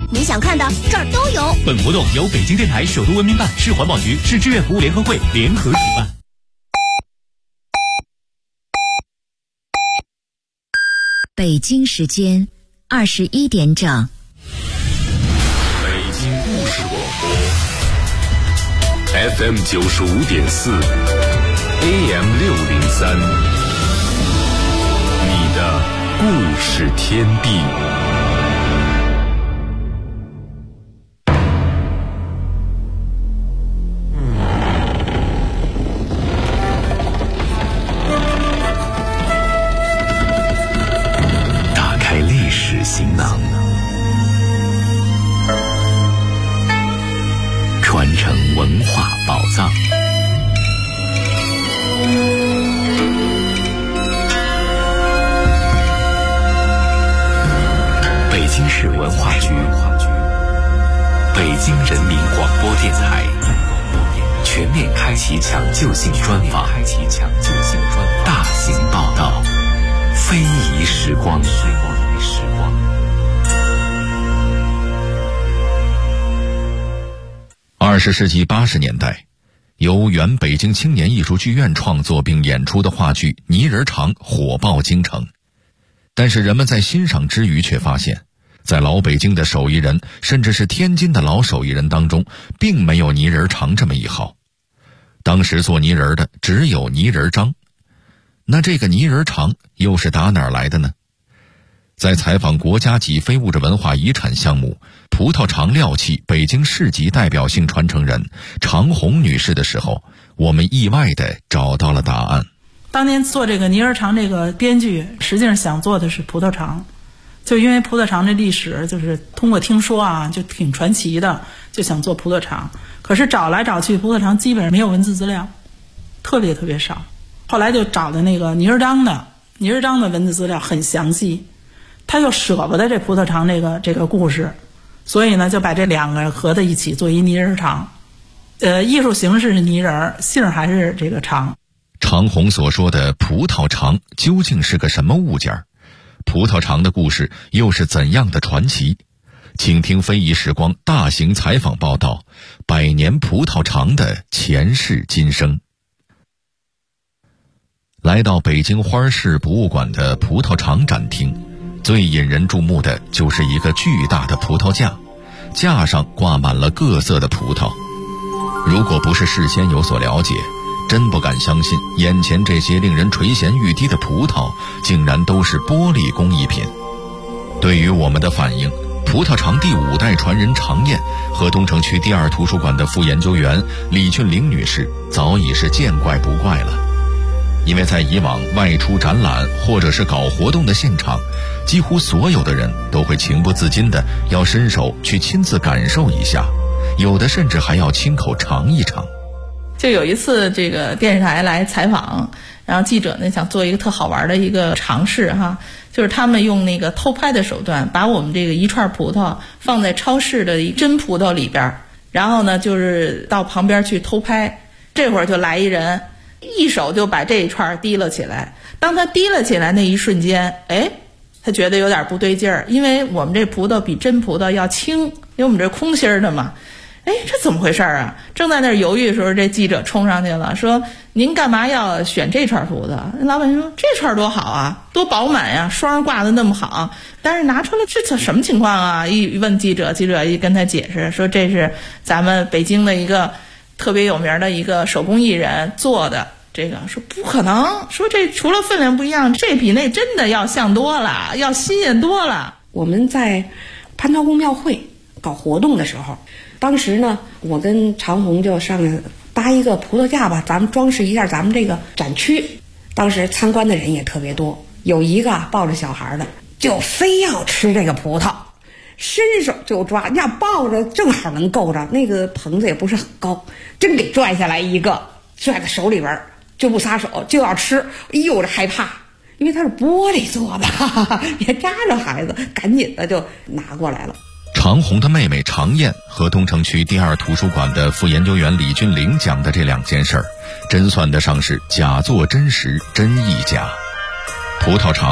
你想看的这儿都有。 本活动由北京电台首都文明办、市环保局、市志愿服务联合会联合举办。 北京时间21点整。 北京故事广播 FM 95.4 AM 603，你的故事天地。打开历史行囊，传承文化宝藏。北京市文化局、北京人民广播电台全面开启抢救性专访，大型报道，非遗时光。20世纪80年代，由原北京青年艺术剧院创作并演出的话剧《泥人肠》火爆京城。但是人们在欣赏之余却发现，在老北京的手艺人，甚至是天津的老手艺人当中，并没有泥人肠这么一号。当时做泥人的只有泥人张。那这个泥人肠又是打哪儿来的呢？在采访国家级非物质文化遗产项目葡萄肠料器北京市级代表性传承人常红女士的时候，我们意外地找到了答案。 当年做这个泥人肠这个编剧，实际上想做的是葡萄肠，就因为葡萄肠这历史就是通过听说啊，就挺传奇的，就想做葡萄肠。可是找来找去，葡萄肠基本上没有文字资料，特别少。后来就找的那个泥人张的文字资料很详细，他又舍不得这葡萄肠这个故事，所以呢就把这两个合在一起做一泥人肠。艺术形式是泥人，姓还是这个肠。 常红所说的葡萄肠究竟是个什么物件？葡萄肠的故事又是怎样的传奇？请听非遗时光大型采访报道《100年葡萄肠的前世今生》。来到北京花市博物馆的葡萄肠展厅，最引人注目的就是一个巨大的葡萄架，架上挂满了各色的葡萄。如果不是事先有所了解，真不敢相信眼前这些令人垂涎欲滴的葡萄竟然都是玻璃工艺品。对于我们的反应，葡萄肠第5代传人常燕和东城区第2图书馆的副研究员李俊玲女士早已是见怪不怪了。因为在以往外出展览或者是搞活动的现场，几乎所有的人都会情不自禁的要伸手去亲自感受一下，有的甚至还要亲口尝一尝。 就有一次这个电视台来采访，然后记者呢想做一个特好玩的一个尝试哈，就是他们用那个偷拍的手段，把我们这个一串葡萄放在超市的真葡萄里边，然后呢就是到旁边去偷拍。这会儿就来一人，一手就把这一串提了起来。当他提了起来那一瞬间，他觉得有点不对劲儿，因为我们这葡萄比真葡萄要轻，因为我们这空心儿的嘛。这怎么回事啊？正在那儿犹豫的时候，这记者冲上去了，说：“您干嘛要选这串葡萄？”老板说：“这串多好啊，多饱满呀，霜挂的那么好。”但是拿出来这什么情况啊？一问记者一跟他解释说，这是咱们北京的一个特别有名的一个手工艺人做的。这个说不可能，说这除了分量不一样，这比那真的要像多了，要新鲜多了。 我们在蟠桃宫庙会搞活动的时候，当时呢，我跟常红就上来搭一个葡萄架吧，咱们装饰一下咱们这个展区。当时参观的人也特别多，有一个抱着小孩的，就非要吃这个葡萄，伸手就抓，要抱着正好能够着，那个棚子也不是很高，真给拽下来一个，拽在手里边就不撒手，就要吃。哎呦，这害怕，因为它是玻璃做的，别扎着孩子，赶紧的就拿过来了。 常红的妹妹常燕和东城区第2图书馆的副研究员李俊玲讲的这2件事儿，真算得上是假作真实，真亦假。葡萄肠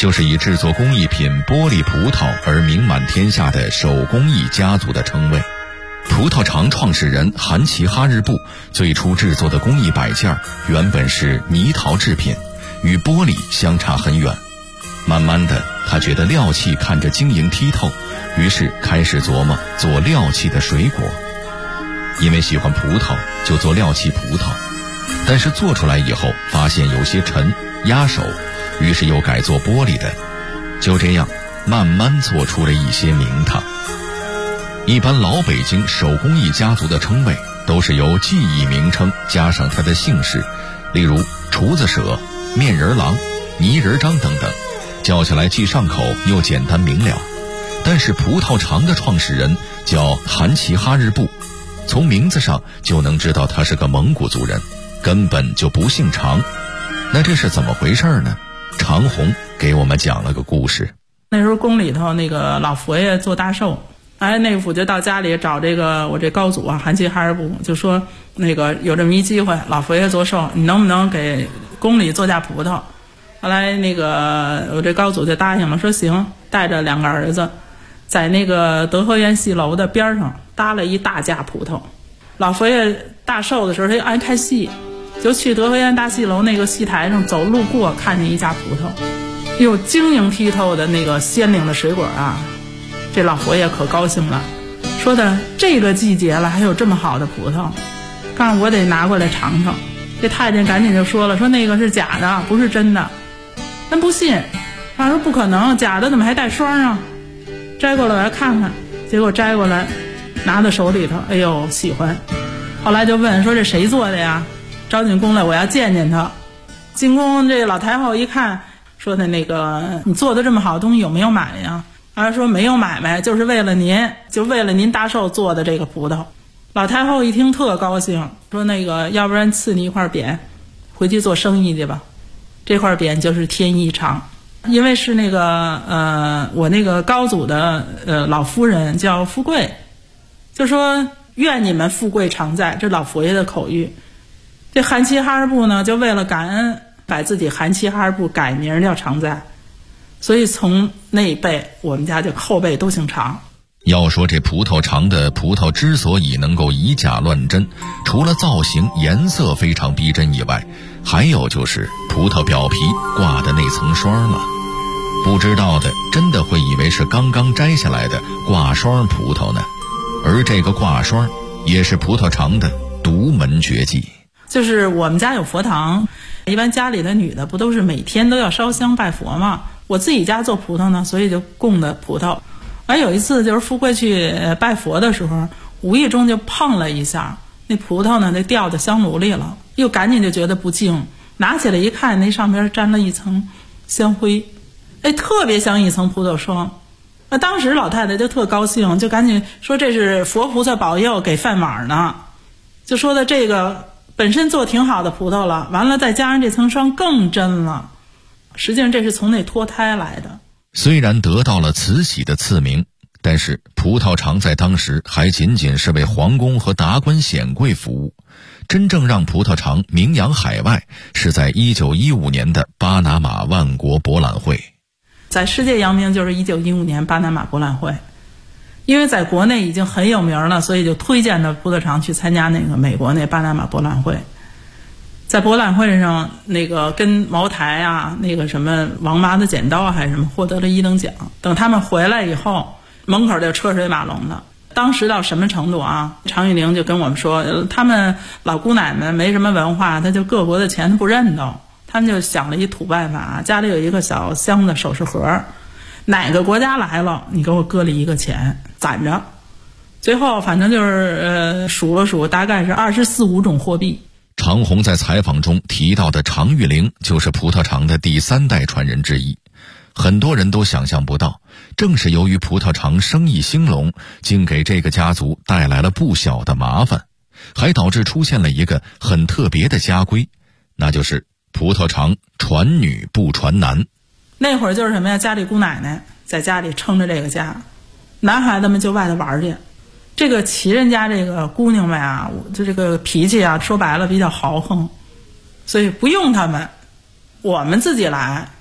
就是以制作工艺品玻璃葡萄而名满天下的手工艺家族的称谓。葡萄厂创始人韩琦哈日部最初制作的工艺摆件原本是泥陶制品，与玻璃相差很远。慢慢的，他觉得料器看着晶莹剔透，于是开始琢磨做料器的水果。因为喜欢葡萄，就做料器葡萄，但是做出来以后发现有些沉压手，于是又改做玻璃的。就这样慢慢做出了一些名堂。一般老北京手工艺家族的称谓都是由技艺名称加上他的姓氏，例如厨子舍、面人郎、泥人张等等，叫起来既上口又简单明了。但是葡萄厂的创始人叫韩琦哈日部，从名字上就能知道他是个蒙古族人，根本就不姓常。那这是怎么回事呢？常红给我们讲了个故事。 那时候宫里头那个老佛爷做大寿，内府就到家里找我这高祖啊，韩琦哈日部，就说那个有这么一机会，老佛爷做寿，你能不能给宫里做架葡萄？后来我这高祖就答应了，说行，带着2个儿子在那个德和园戏楼的边上搭了一大架葡萄。老佛爷大寿的时候他就爱看戏，就去德和园大戏楼那个戏台上走路过，看见一架葡萄，有晶莹剔透的那个鲜灵的水果啊，这老佛爷可高兴了，说的这个季节了还有这么好的葡萄，告诉我得拿过来尝尝。这太监赶紧就说了，说那个是假的，不是真的。咱不信，他说不可能，假的怎么还带霜啊？摘过来我要看看，结果摘过来拿到手里头，哎呦喜欢。后来就问说这谁做的呀？招进宫来，我要见见他。进宫这老太后一看，说的你做的这么好的东西有没有买呀？儿说没有买卖，就是为了您大寿做的这个葡萄。老太后一听特高兴，说要不然赐你一块匾，回去做生意去吧。这块匾就是天一长，因为是我那个高祖的老夫人叫富贵，就说愿你们富贵常在，这老佛爷的口谕。这韩琦哈日部呢，就为了感恩，把自己韩琦哈日部改名叫常在，所以从那一辈我们家就后辈都姓常。 要说这葡萄厂的葡萄之所以能够以假乱真，除了造型颜色非常逼真以外，还有就是葡萄表皮挂的那层霜了。不知道的真的会以为是刚刚摘下来的挂霜葡萄呢，而这个挂霜也是葡萄厂的独门绝技。 就是我们家有佛堂，一般家里的女的不都是每天都要烧香拜佛吗？我自己家做葡萄呢，所以就供的葡萄。而有一次就是富贵去拜佛的时候，无意中就碰了一下那葡萄呢，那掉到香炉里了，又赶紧就觉得不净，拿起来一看，那上边沾了一层香灰，特别像一层葡萄霜。当时老太太就特高兴，就赶紧说这是佛菩萨保佑给饭碗呢，就说的这个本身做挺好的葡萄了，完了再加上这层霜更真了。实际上这是从那脱胎来的。 虽然得到了慈禧的赐名，但是葡萄厂在当时还仅仅是为皇宫和达官显贵服务。真正让葡萄厂名扬海外，是在1915年的巴拿马万国博览会。 在世界扬名就是1915年巴拿马博览会，因为在国内已经很有名了，所以就推荐的葡萄厂去参加那个美国那巴拿马博览会。在博览会上跟茅台啊什么王麻子剪刀还是什么获得了1等奖。等他们回来以后，门口就车水马龙的。当时到什么程度啊？常玉玲就跟我们说，他们老姑奶们没什么文化，他就各国的钱他不认都，他们就想了一土办法，家里有一个小箱子首饰盒，哪个国家来了你给我搁里1个钱攒着。最后反正就是数了数，大概是24、25种货币。 常红在采访中提到的常玉玲就是葡萄厂的第3代传人之一。很多人都想象不到，正是由于葡萄厂生意兴隆，竟给这个家族带来了不小的麻烦，还导致出现了一个很特别的家规，那就是葡萄厂传女不传男。 那会儿就是什么呀？家里姑奶奶在家里撑着这个家，男孩子们就外头玩去。这个齐人家这个姑娘们啊，就这个脾气啊，说白了比较豪横，所以不用他们，我们自己来。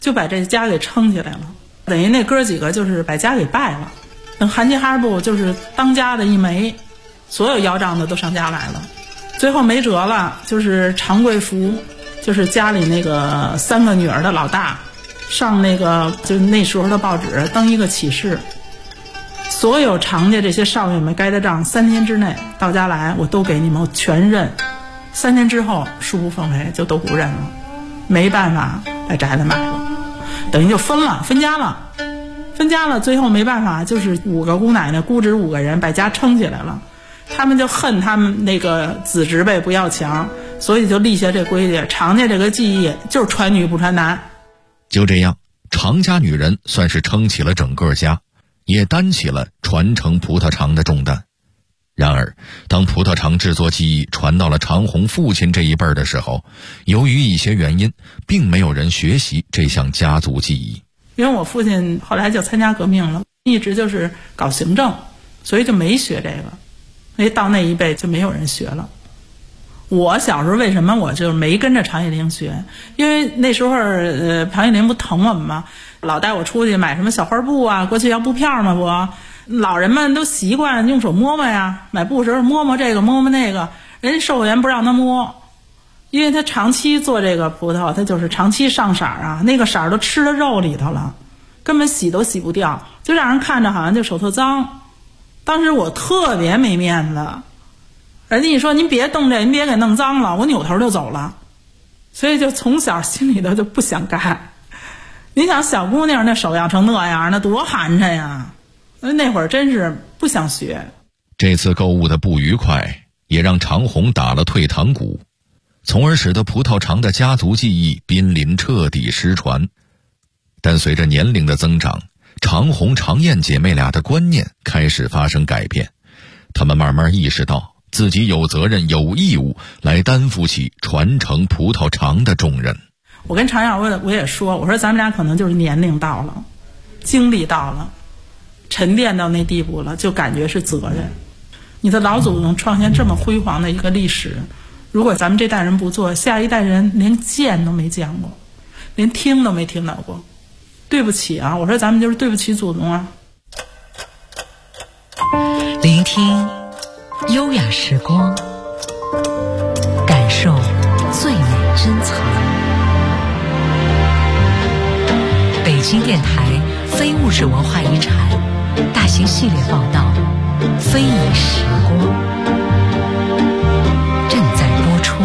就把这家给撑起来了。等于那哥几个就是把家给败了。等韩吉哈布就是当家的一枚，所有要账的都上家来了。最后没辙了，就是常贵福，就是家里那个3个女儿的老大，上那个就是那时候的报纸登一个启事，所有常家这些少爷们该的账3天之内到家来，我都给你们全认。3天之后恕不奉陪，就都不认了，没办法把宅子买了，等于就分家了。最后没办法，就是5个姑奶奶姑侄5个人把家撑起来了。他们就恨他们那个子侄辈不要强，所以就立下这规矩，常家这个技艺就是传女不传男。 就这样，常家女人算是撑起了整个家，也担起了传承葡萄肠的重担。然而当葡萄肠制作技艺传到了常红父亲这一辈的时候，由于一些原因，并没有人学习这项家族技艺。 因为我父亲后来就参加革命了，一直就是搞行政，所以就没学这个，所以到那一辈就没有人学了。我小时候为什么我就没跟着常玉玲学？因为那时候常玉玲不疼我们吗？老带我出去买什么小花布啊，过去要布片嘛不，老人们都习惯用手摸摸呀，买布时候摸摸这个摸摸那个，人家售货员不让他摸，因为他长期做这个葡萄，他就是长期上色啊，那个色都吃到肉里头了，根本洗都洗不掉，就让人看着好像就手特脏。当时我特别没面子，人家一说您别动这，您别给弄脏了，我扭头就走了。所以就从小心里头就不想干。你想小姑娘那手要成那样，那多寒碜呀！那会儿真是不想学。 这次购物的不愉快也让常红打了退堂鼓，从而使得葡萄肠的家族技艺濒临彻底失传。但随着年龄的增长，常红、常燕姐妹俩的观念开始发生改变，她们慢慢意识到自己有责任有义务来担负起传承葡萄肠的重任。 我跟常燕我也说，我说咱们俩可能就是年龄到了，经历到了，沉淀到那地步了，就感觉是责任。你的老祖宗创下这么辉煌的一个历史，如果咱们这代人不做，下一代人连见都没见过，连听都没听到过。对不起啊，我说咱们就是对不起祖宗啊。 聆听优雅时光，感受最美珍藏。北京电台非物质文化遗产大型系列报道《非遗时光》正在播出。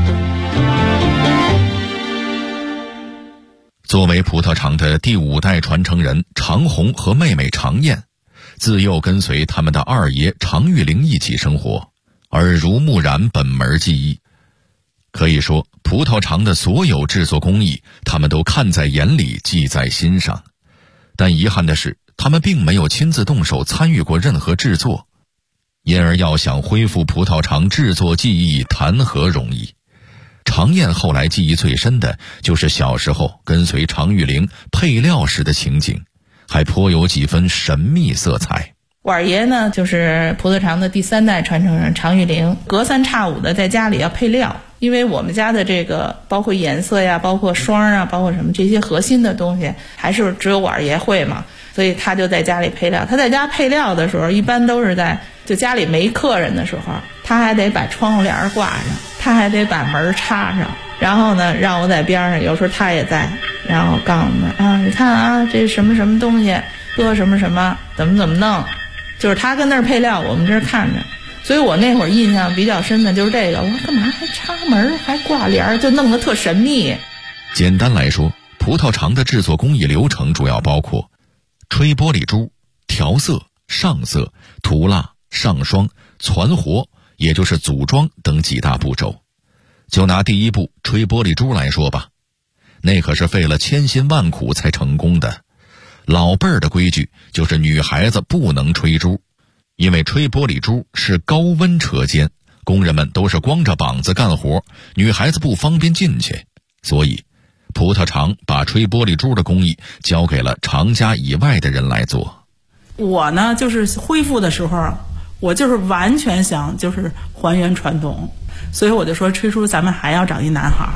作为葡萄肠的第5代传承人，常红和妹妹常燕自幼跟随他们的二爷常玉玲一起生活，耳濡目染本门技艺。可以说，葡萄肠的所有制作工艺，他们都看在眼里，记在心上。但遗憾的是，他们并没有亲自动手参与过任何制作，因而要想恢复葡萄肠制作技艺，谈何容易。常燕后来记忆最深的就是小时候跟随常玉玲配料时的情景，还颇有几分神秘色彩。 我二爷呢，就是葡萄肠的第3代传承人常玉玲，隔3差5的在家里要配料，因为我们家的这个包括颜色呀，包括霜啊，包括什么这些核心的东西，还是只有我二爷会嘛，所以他就在家里配料。他在家配料的时候，一般都是就家里没客人的时候，他还得把窗户帘挂上，他还得把门插上，然后呢让我在边上，有时候他也在，然后告诉我们啊，你看啊，这什么什么东西搁什么什么怎么弄，就是他跟那儿配料，我们这儿看着。所以我那会儿印象比较深的就是这个，我说干嘛还插门还挂帘，就弄得特神秘。 简单来说，葡萄肠的制作工艺流程主要包括吹玻璃珠、调色、上色、涂蜡、上霜、攒活，也就是组装等几大步骤。就拿第一步吹玻璃珠来说吧，那可是费了千辛万苦才成功的。老辈儿的规矩就是女孩子不能吹珠，因为吹玻璃珠是高温车间，工人们都是光着膀子干活，女孩子不方便进去，所以葡萄肠把吹玻璃珠的工艺交给了常家以外的人来做。 我呢，就是恢复的时候，我就是完全想就是还原传统，所以我就说吹出咱们还要找一男孩，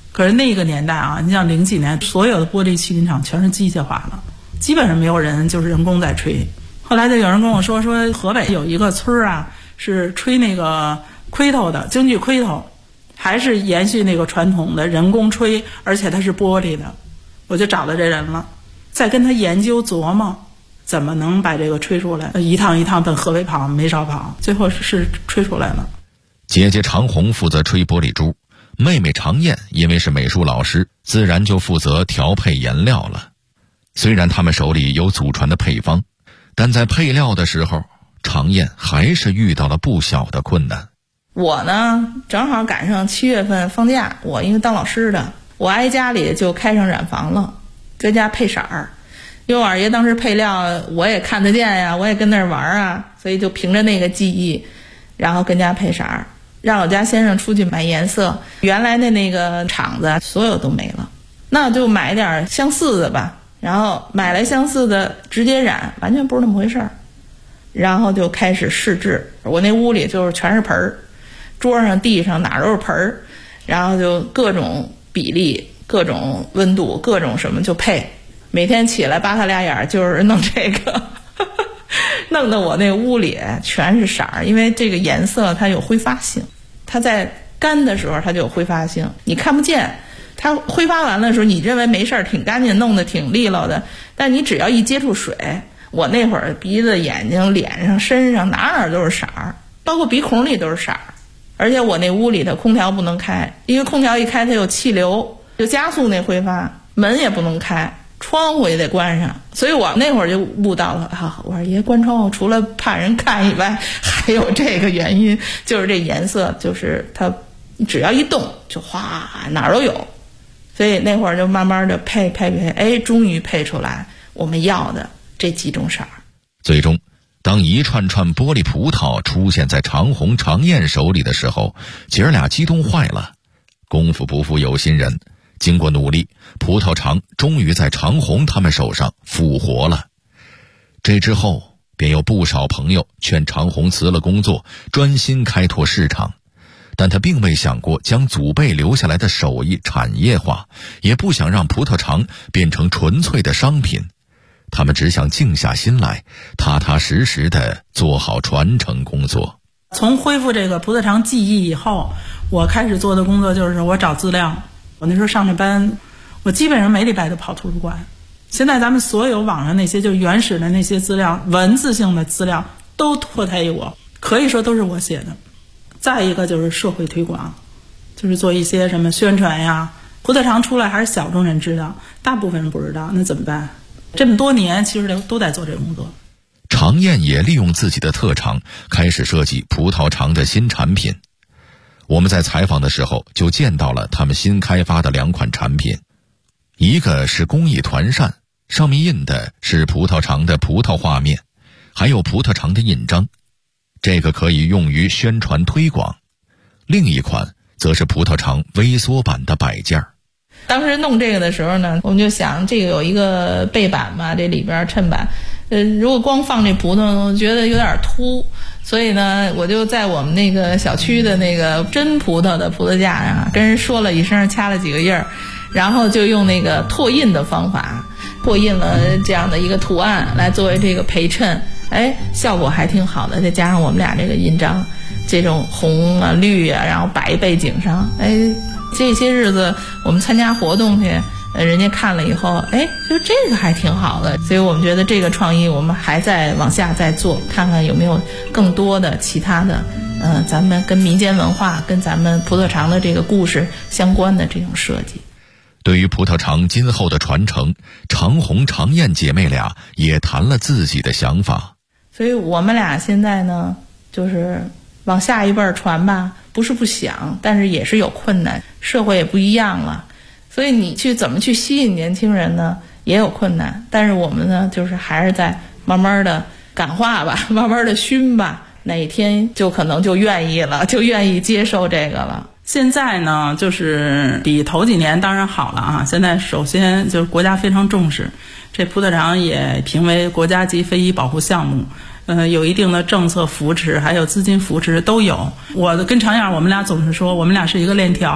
可是那个年代啊，你像00几年，所有的玻璃气淋厂全是机械化了，基本上没有人就是人工在吹。后来就有人跟我说河北有一个村啊，是吹那个盔头的京剧盔头，还是延续那个传统的人工吹，而且它是玻璃的。我就找到这人了，再跟他研究琢磨怎么能把这个吹出来，一趟一趟奔河北跑，没少跑，最后是吹出来了。 姐姐常红负责吹玻璃珠，妹妹常燕因为是美术老师，自然就负责调配颜料了。虽然他们手里有祖传的配方，但在配料的时候，常燕还是遇到了不小的困难。 我呢，正好赶上7月份放假，我因为当老师的，我挨家里就开上染坊了，在家配色儿。因为我二爷当时配料我也看得见呀，我也跟那儿玩啊，所以就凭着那个记忆，然后跟家配色儿，让我家先生出去买颜色。原来的那个厂子所有都没了，那我就买点相似的吧，然后买来相似的直接染，完全不是那么回事儿。然后就开始试制，我那屋里就是全是盆儿，桌上地上哪都是盆儿，然后就各种比例、各种温度、各种什么就配。每天起来扒他俩眼就是弄这个弄得我那屋里全是色儿。因为这个颜色它有挥发性，它在干的时候它就有挥发性，你看不见，它挥发完了的时候你认为没事儿，挺干净，弄得挺利落的，但你只要一接触水，我那会儿鼻子、眼睛、脸上、身上哪都是色儿，包括鼻孔里都是色儿。而且我那屋里的空调不能开，因为空调一开它有气流，就加速那挥发。门也不能开，窗户也得关上。所以我那会儿就悟到了啊，我说爷关窗户除了怕人看以外，还有这个原因，就是这颜色，就是它只要一动就哗哪儿都有。所以那会儿就慢慢的配，哎，终于配出来我们要的这几种色儿。 最终当一串串玻璃葡萄出现在常红、常燕手里的时候，姐儿俩激动坏了。功夫不负有心人，经过努力，葡萄厂终于在常红他们手上复活了。这之后便有不少朋友劝常红辞了工作，专心开拓市场。但他并未想过将祖辈留下来的手艺产业化，也不想让葡萄厂变成纯粹的商品。他们只想静下心来，踏踏实实地做好传承工作。 从恢复这个葡萄厂记忆以后，我开始做的工作就是我找资料。我那时候上着班，我基本上每礼拜都跑图书馆。现在咱们所有网上那些就原始的那些资料，文字性的资料都脱胎于我，可以说都是我写的。再一个就是社会推广，就是做一些什么宣传呀。葡萄厂出来还是小众人知道，大部分人不知道，那怎么办？这么多年其实都在做这个工作。 常燕也利用自己的特长，开始设计葡萄厂的新产品。我们在采访的时候就见到了他们新开发的2款产品，一个是工艺团扇，上面印的是葡萄厂的葡萄画面，还有葡萄厂的印章，这个可以用于宣传推广。另一款则是葡萄厂微缩版的摆件。 当时弄这个的时候呢，我们就想这个有一个背板嘛，这里边衬板，如果光放这葡萄，我觉得有点凸，所以呢，我就在我们那个小区的那个真葡萄的葡萄架上跟人说了一声，掐了几个印儿，然后就用那个拓印的方法，拓印了这样的一个图案来作为这个陪衬，哎，效果还挺好的。再加上我们俩这个印章，这种红啊、绿啊，然后白背景上，哎。这些日子我们参加活动去，人家看了以后，哎，就这个还挺好的，所以我们觉得这个创意我们还在往下再做，看看有没有更多的其他的，咱们跟民间文化、跟咱们葡萄厂的这个故事相关的这种设计。 对于葡萄厂今后的传承，常红、常燕姐妹俩也谈了自己的想法。 所以我们俩现在呢，就是往下一辈儿传吧，不是不想，但是也是有困难，社会也不一样了，所以你去怎么去吸引年轻人呢，也有困难。但是我们呢，就是还是在慢慢的感化吧，慢慢的熏吧，哪一天就可能就愿意了，就愿意接受这个了。 现在呢，就是比头几年当然好了啊。现在首先就是国家非常重视，这葡萄厂也评为国家级非遗保护项目。有一定的政策扶持，还有资金扶持都有。我跟常燕我们俩总是说，我们俩是一个链条，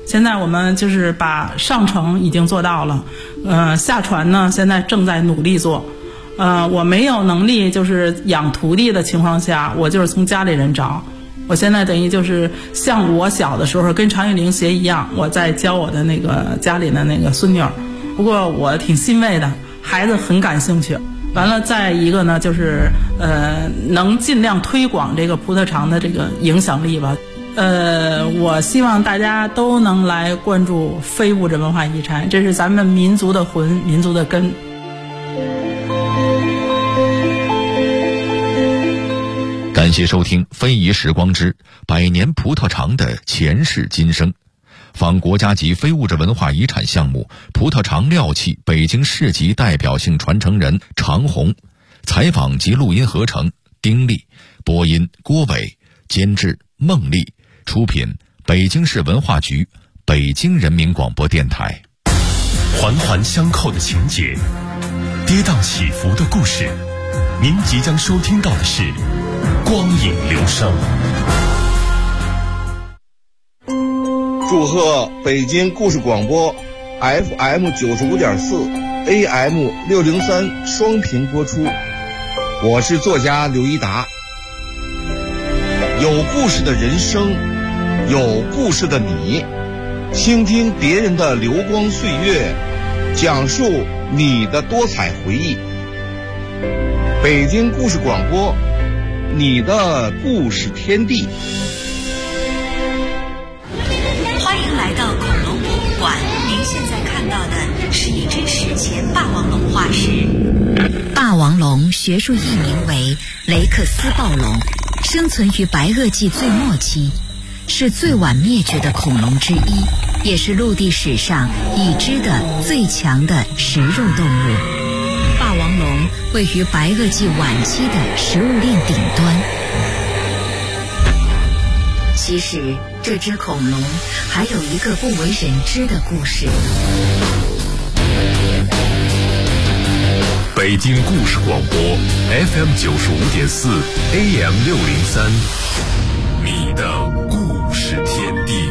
现在我们就是把上乘已经做到了，下传呢现在正在努力做。我没有能力就是养徒弟的情况下，我就是从家里人找。我现在等于就是像我小的时候跟常玉玲学一样，我在教我的那个家里的那个孙女儿。不过我挺欣慰的，孩子很感兴趣。完了，再一个呢，就是能尽量推广这个葡萄长的这个影响力吧。我希望大家都能来关注非物质文化遗产，这是咱们民族的魂，民族的根。 感谢收听《非遗时光之百年葡萄长的前世今生》，访国家级非物质文化遗产项目葡萄长料器北京市级代表性传承人常红，采访及录音合成丁力，播音郭伟，监制孟丽，出品北京市文化局，北京人民广播电台。 环环相扣的情节，跌宕起伏的故事，您即将收听到的是光影流声。 祝贺北京故事广播 FM 95.4 AM 603双频播出。我是作家刘一达。有故事的人生，有故事的你，倾听别人的流光岁月，讲述你的多彩回忆。北京故事广播，你的故事天地。 欢迎来到恐龙博物馆，您现在看到的是一只史前霸王龙化石。霸王龙学术译名为雷克斯暴龙，生存于白垩纪最末期，是最晚灭绝的恐龙之一，也是陆地史上已知的最强的食肉动物。霸王龙位于白垩纪晚期的食物链顶端。其实这只恐龙还有一个不为人知的故事。 北京故事广播 FM 95.4 AM 603，你的故事天地。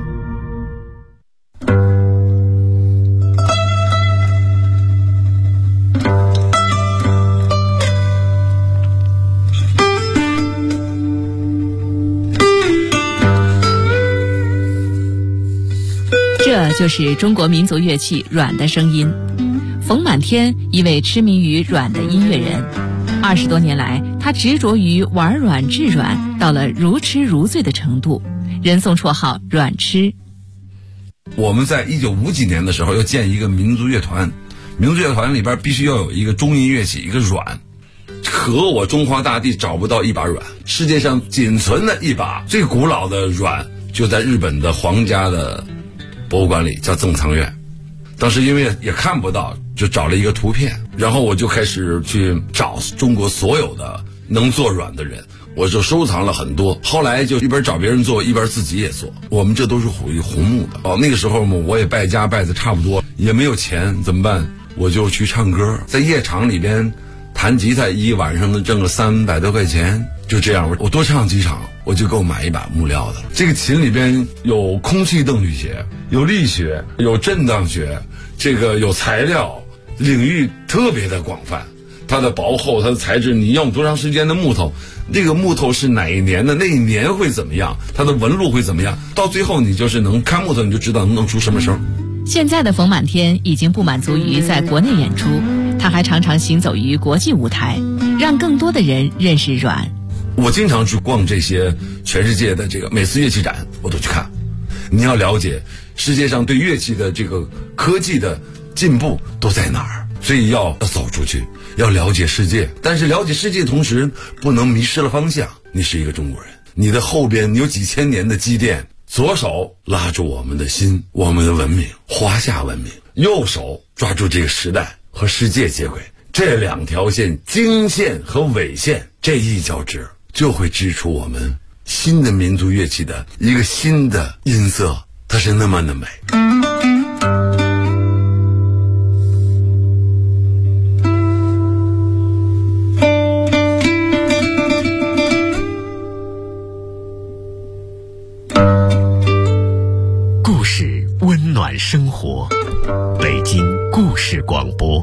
这就是中国民族乐器阮的声音。冯满天，一位痴迷于阮的音乐人，20多年来，他执着于玩阮制阮，到了如痴如醉的程度，人送绰号阮痴。 我们在1950几年的时候要建一个民族乐团，民族乐团里边必须要有一个中音乐器，一个阮。可我中华大地找不到一把阮，世界上仅存的一把最古老的阮就在日本的皇家的博物馆里，叫赠藏院。当时因为也看不到，就找了一个图片，然后我就开始去找中国所有的能做阮的人，我就收藏了很多。后来就一边找别人做，一边自己也做。我们这都是属于红木的。那个时候嘛，我也败家败的差不多，也没有钱，怎么办？我就去唱歌，在夜场里边弹吉他，一晚上能挣个300多块钱。就这样，我多唱几场，我就够买一把木料的。这个琴里边有空气动力学，有力学，有震荡学，这个有材料，领域特别的广泛。它的薄厚，它的材质，你用多长时间的木头，这个木头是哪一年的，那一年会怎么样，它的纹路会怎么样，到最后你就是能看木头，你就知道能出什么声。 现在的冯满天已经不满足于在国内演出，他还常常行走于国际舞台，让更多的人认识阮。 我经常去逛这些全世界的这个每次乐器展，我都去看。你要了解世界上对乐器的这个科技的进步都在哪儿，所以要走出去，要了解世界。但是了解世界的同时，不能迷失了方向。你是一个中国人，你的后边有几千年的积淀，左手拉住我们的心，我们的文明，华夏文明；右手抓住这个时代和世界接轨。这两条线，经线和纬线，这一交织，就会织出我们新的民族乐器的一个新的音色，它是那么的美。 故事感生活，北京故事广播。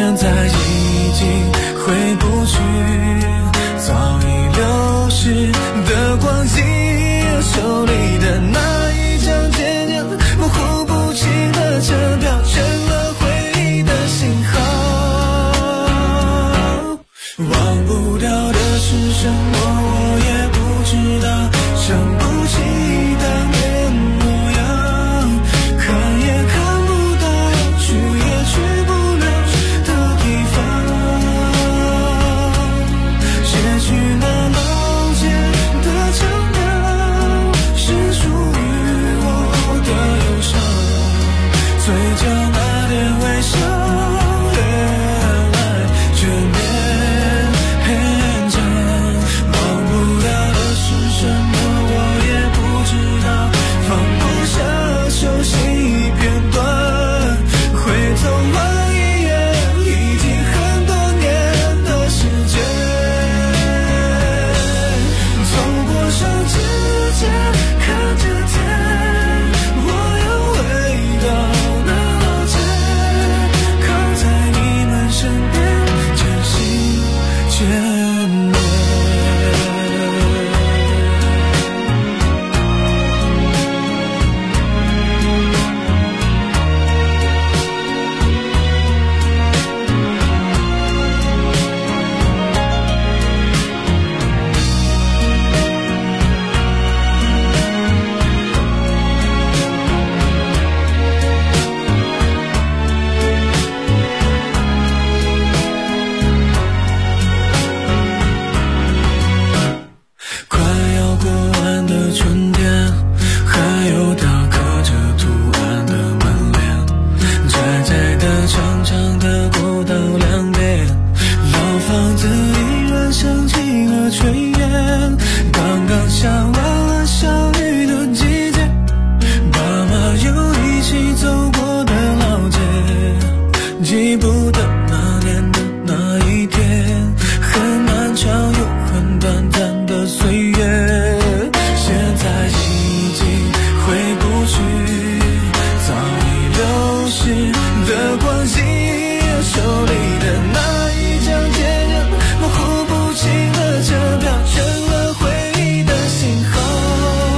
现在已经回不去，早已流逝。